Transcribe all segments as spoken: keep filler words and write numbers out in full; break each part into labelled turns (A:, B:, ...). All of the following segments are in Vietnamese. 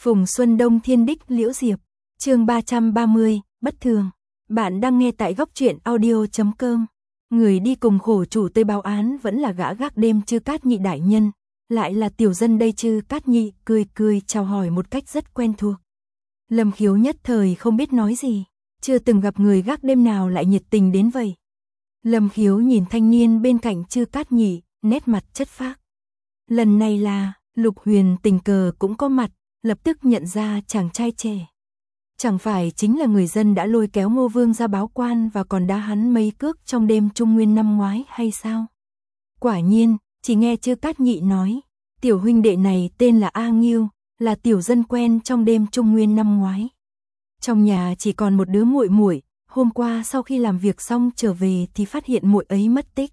A: Phùng Xuân Đông Thiên Đích Liễu Diệp, chương ba trăm ba mươi, bất thường. Bạn đang nghe tại góc truyện audio chấm com. Người đi cùng khổ chủ tới báo án vẫn là gã gác đêm Chư Cát Nhị đại nhân, lại là tiểu dân đây. Chư Cát Nhị cười cười chào hỏi một cách rất quen thuộc. Lâm Khiếu nhất thời không biết nói gì, chưa từng gặp người gác đêm nào lại nhiệt tình đến vậy. Lâm Khiếu nhìn thanh niên bên cạnh Chư Cát Nhị, nét mặt chất phác. Lần này là Lục Huyền tình cờ cũng có mặt, lập tức nhận ra chàng trai trẻ. Chẳng phải chính là người dân đã lôi kéo Ngô Vương ra báo quan và còn đá hắn mấy cước trong đêm Trung Nguyên năm ngoái hay sao? Quả nhiên, chỉ nghe Chư Cát Nhị nói, tiểu huynh đệ này tên là A Nghiêu, là tiểu dân quen trong đêm Trung Nguyên năm ngoái. Trong nhà chỉ còn một đứa muội muội, hôm qua sau khi làm việc xong trở về thì phát hiện muội ấy mất tích.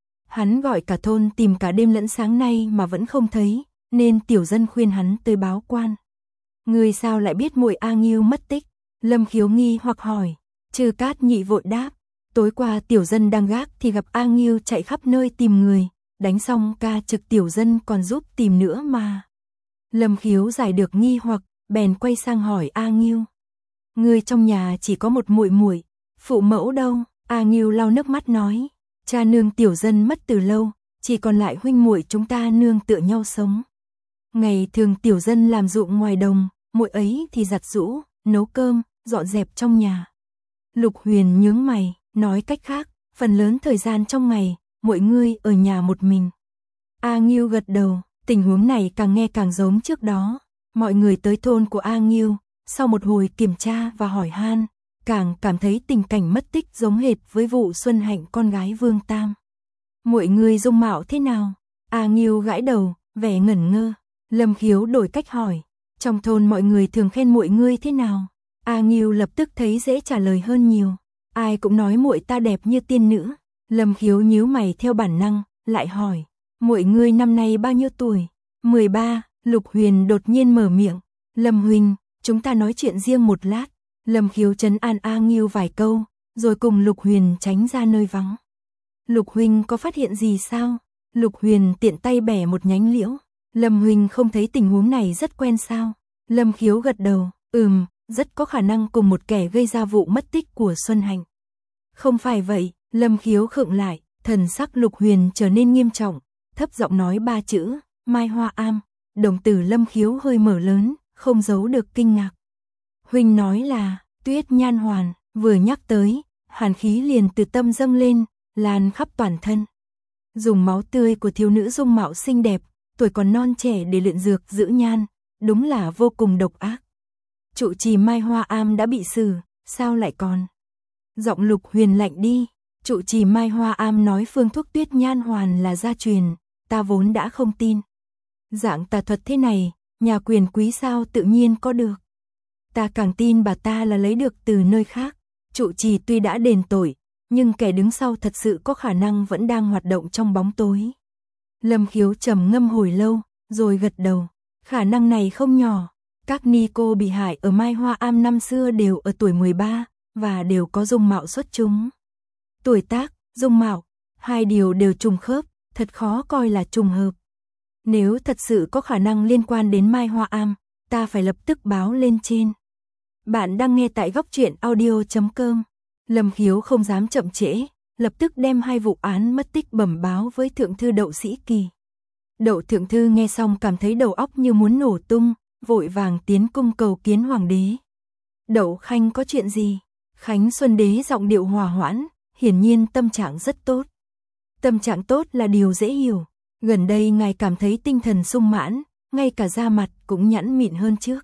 A: Hắn gọi cả thôn tìm cả đêm lẫn sáng nay mà vẫn không thấy, nên tiểu dân khuyên hắn tới báo quan. Người sao lại biết muội A Nghiêu mất tích? Lâm Khiếu nghi hoặc hỏi. Chư Cát Nhị vội đáp, tối qua tiểu dân đang gác thì gặp A Nghiêu chạy khắp nơi tìm người, đánh xong ca trực tiểu dân còn giúp tìm nữa mà. Lâm Khiếu giải được nghi hoặc, bèn quay sang hỏi A Nghiêu. Người trong nhà chỉ có một muội muội, phụ mẫu đâu? A Nghiêu lau nước mắt nói, cha nương tiểu dân mất từ lâu, chỉ còn lại huynh muội chúng ta nương tựa nhau sống. Ngày thường tiểu dân làm ruộng ngoài đồng, muội ấy thì giặt giũ, nấu cơm, dọn dẹp trong nhà. Lục Huyền nhướng mày, nói cách khác, phần lớn thời gian trong ngày, muội ngươi ở nhà một mình. A Nghiêu gật đầu, tình huống này càng nghe càng giống trước đó. Mọi người tới thôn của A Nghiêu, sau một hồi kiểm tra và hỏi han, càng cảm thấy tình cảnh mất tích giống hệt với vụ Xuân Hạnh con gái Vương Tam. Muội ngươi dung mạo thế nào? A Nghiêu gãi đầu, vẻ ngẩn ngơ. Lâm Khiếu đổi cách hỏi, trong thôn mọi người thường khen muội ngươi thế nào? A Nghiêu lập tức thấy dễ trả lời hơn nhiều. Ai cũng nói muội ta đẹp như tiên nữ. Lâm Khiếu nhíu mày theo bản năng, lại hỏi, muội ngươi năm nay bao nhiêu tuổi? mười ba. Lục Huyền đột nhiên mở miệng. Lâm huynh, chúng ta nói chuyện riêng một lát. Lâm Khiếu trấn an A Nghiêu vài câu, rồi cùng Lục Huyền tránh ra nơi vắng. Lục huynh có phát hiện gì sao? Lục Huyền tiện tay bẻ một nhánh liễu. Lâm huynh không thấy tình huống này rất quen sao? Lâm Khiếu gật đầu, ừm, rất có khả năng cùng một kẻ gây ra vụ mất tích của Xuân Hạnh. Không phải vậy, Lâm Khiếu khựng lại, thần sắc Lục Huyền trở nên nghiêm trọng, thấp giọng nói ba chữ, Mai Hoa Am. Đồng tử Lâm Khiếu hơi mở lớn, không giấu được kinh ngạc. Huynh nói là Tuyết Nhan Hoàn, vừa nhắc tới, hàn khí liền từ tâm dâng lên, lan khắp toàn thân. Dùng máu tươi của thiếu nữ dung mạo xinh đẹp, tuổi còn non trẻ để luyện dược giữ nhan, đúng là vô cùng độc ác. Trụ trì Mai Hoa Am đã bị xử, sao lại còn? Giọng Lục Huyền lạnh đi. Trụ trì Mai Hoa Am nói phương thuốc Tuyết Nhan Hoàn là gia truyền, ta vốn đã không tin. Dạng tà thuật thế này, nhà quyền quý sao tự nhiên có được? Ta càng tin bà ta là lấy được từ nơi khác. Trụ trì tuy đã đền tội, nhưng kẻ đứng sau thật sự có khả năng vẫn đang hoạt động trong bóng tối. Lâm Khiếu trầm ngâm hồi lâu, rồi gật đầu. Khả năng này không nhỏ. Các ni cô bị hại ở Mai Hoa Am năm xưa đều ở tuổi mười ba, và đều có dung mạo xuất chúng. Tuổi tác, dung mạo, hai điều đều trùng khớp, thật khó coi là trùng hợp. Nếu thật sự có khả năng liên quan đến Mai Hoa Am, ta phải lập tức báo lên trên. Bạn đang nghe tại góc truyện audio chấm com. Lâm Khiếu không dám chậm trễ, lập tức đem hai vụ án mất tích bẩm báo với Thượng thư Đậu Sĩ Kỳ. Đậu Thượng thư nghe xong cảm thấy đầu óc như muốn nổ tung, vội vàng tiến cung cầu kiến hoàng đế. Đậu Khanh có chuyện gì? Khánh Xuân đế giọng điệu hòa hoãn, hiển nhiên tâm trạng rất tốt. Tâm trạng tốt là điều dễ hiểu. Gần đây ngài cảm thấy tinh thần sung mãn, ngay cả da mặt cũng nhẵn mịn hơn trước.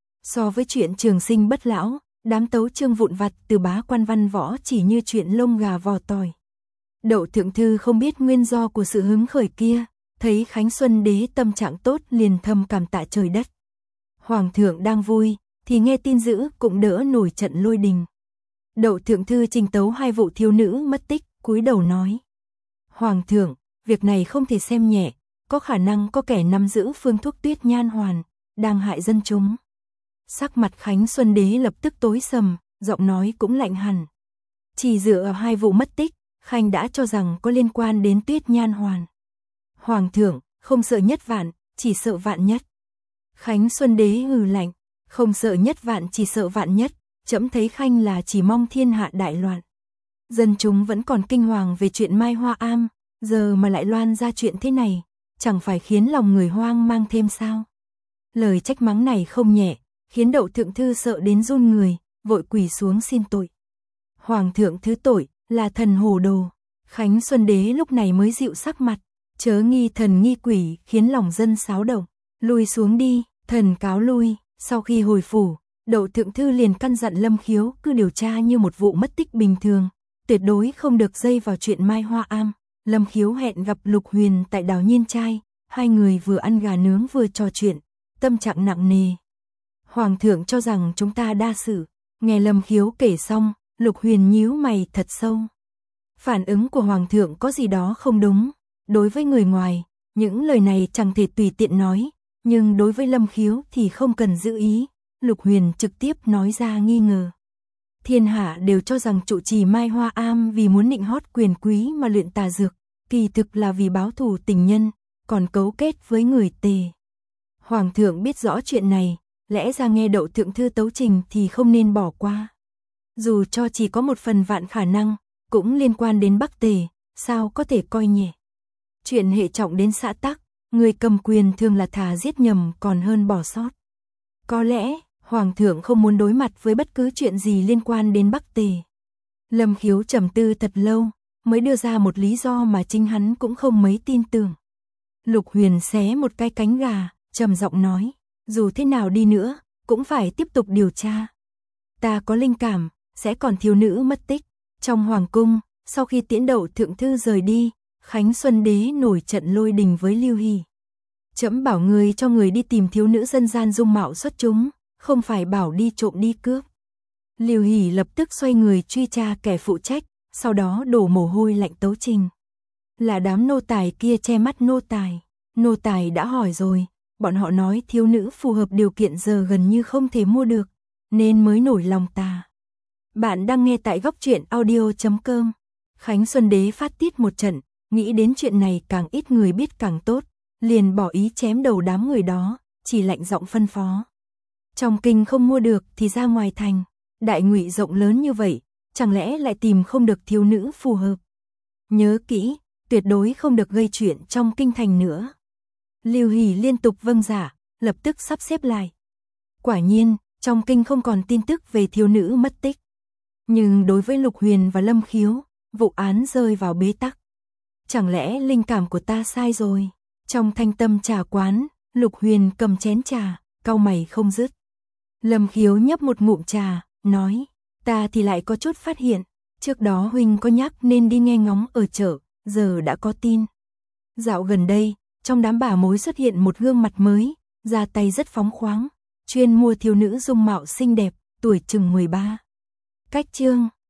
A: So với chuyện trường sinh bất lão, đám tấu chương vụn vặt từ bá quan văn võ chỉ như chuyện lông gà vò tỏi. Đậu Thượng thư không biết nguyên do của sự hứng khởi kia, thấy Khánh Xuân đế tâm trạng tốt liền thầm cảm tạ trời đất. Hoàng thượng đang vui, thì nghe tin dữ cũng đỡ nổi trận lôi đình. Đậu Thượng thư trình tấu hai vụ thiếu nữ mất tích, cúi đầu nói. Hoàng thượng, việc này không thể xem nhẹ, có khả năng có kẻ nắm giữ phương thuốc Tuyết Nhan Hoàn, đang hại dân chúng. Sắc mặt Khánh Xuân đế lập tức tối sầm, giọng nói cũng lạnh hẳn. Chỉ dựa vào hai vụ mất tích, Khanh đã cho rằng có liên quan đến Tuyết Nhan Hoàn. Hoàng thượng, không sợ nhất vạn, chỉ sợ vạn nhất. Khánh Xuân Đế hừ lạnh, không sợ nhất vạn chỉ sợ vạn nhất, trẫm thấy khanh là chỉ mong thiên hạ đại loạn. Dân chúng vẫn còn kinh hoàng về chuyện Mai Hoa Am, giờ mà lại loan ra chuyện thế này, chẳng phải khiến lòng người hoang mang thêm sao? Lời trách mắng này không nhẹ, khiến Đậu thượng thư sợ đến run người, vội quỳ xuống xin tội. Hoàng thượng thứ tội, là thần hồ đồ. Khánh Xuân Đế lúc này mới dịu sắc mặt, chớ nghi thần nghi quỷ, khiến lòng dân xáo động. Lui xuống đi, thần cáo lui. Sau khi hồi phủ, Đậu thượng thư liền căn dặn Lâm Khiếu cứ điều tra như một vụ mất tích bình thường, tuyệt đối không được dây vào chuyện Mai Hoa Am. Lâm Khiếu hẹn gặp Lục Huyền tại Đào Nhiên Trai, hai người vừa ăn gà nướng vừa trò chuyện, tâm trạng nặng nề. Hoàng thượng cho rằng chúng ta đa sự. Nghe Lâm Khiếu kể xong, Lục Huyền nhíu mày thật sâu. Phản ứng của Hoàng thượng có gì đó không đúng. Đối với người ngoài, những lời này chẳng thể tùy tiện nói, nhưng đối với Lâm Khiếu thì không cần giữ ý. Lục Huyền trực tiếp nói ra nghi ngờ. Thiên hạ đều cho rằng trụ trì Mai Hoa Am vì muốn nịnh hót quyền quý mà luyện tà dược, kỳ thực là vì báo thù tình nhân, còn cấu kết với người Tề. Hoàng thượng biết rõ chuyện này, lẽ ra nghe Đậu thượng thư tấu trình thì không nên bỏ qua. Dù cho chỉ có một phần vạn khả năng, cũng liên quan đến Bắc Tề, sao có thể coi nhẹ. Chuyện hệ trọng đến xã tắc, người cầm quyền thường là thà giết nhầm còn hơn bỏ sót. Có lẽ, Hoàng thượng không muốn đối mặt với bất cứ chuyện gì liên quan đến Bắc Tề. Lâm Khiếu trầm tư thật lâu, mới đưa ra một lý do mà chính hắn cũng không mấy tin tưởng. Lục Huyền xé một cái cánh gà, trầm giọng nói, dù thế nào đi nữa, cũng phải tiếp tục điều tra. Ta có linh cảm, sẽ còn thiếu nữ mất tích. Trong hoàng cung, sau khi tiễn Đậu thượng thư rời đi, Khánh Xuân Đế nổi trận lôi đình với Lưu Hỷ. Trẫm bảo người cho người đi tìm thiếu nữ dân gian dung mạo xuất chúng, không phải bảo đi trộm đi cướp. Lưu Hỷ lập tức xoay người truy tra kẻ phụ trách, sau đó đổ mồ hôi lạnh tấu trình. Là đám nô tài kia che mắt nô tài. Nô tài đã hỏi rồi, bọn họ nói thiếu nữ phù hợp điều kiện giờ gần như không thể mua được, nên mới nổi lòng tà. Bạn đang nghe tại góc truyện audio chấm com. Khánh Xuân Đế phát tiết một trận, nghĩ đến chuyện này càng ít người biết càng tốt, liền bỏ ý chém đầu đám người đó, chỉ lạnh giọng phân phó. Trong kinh không mua được thì ra ngoài thành, Đại Ngụy rộng lớn như vậy, chẳng lẽ lại tìm không được thiếu nữ phù hợp. Nhớ kỹ, tuyệt đối không được gây chuyện trong kinh thành nữa. Lưu Hỷ liên tục vâng dạ, lập tức sắp xếp lại. Quả nhiên, trong kinh không còn tin tức về thiếu nữ mất tích. Nhưng đối với Lục Huyền và Lâm Khiếu, vụ án rơi vào bế tắc. Chẳng lẽ linh cảm của ta sai rồi? Trong thanh tâm trà quán, Lục Huyền cầm chén trà, cau mày không dứt. Lâm Khiếu nhấp một ngụm trà, nói, ta thì lại có chút phát hiện, trước đó huynh có nhắc nên đi nghe ngóng ở chợ, giờ đã có tin. Dạo gần đây, trong đám bà mối xuất hiện một gương mặt mới, ra tay rất phóng khoáng, chuyên mua thiếu nữ dung mạo xinh đẹp, tuổi chừng mười ba. Cách chương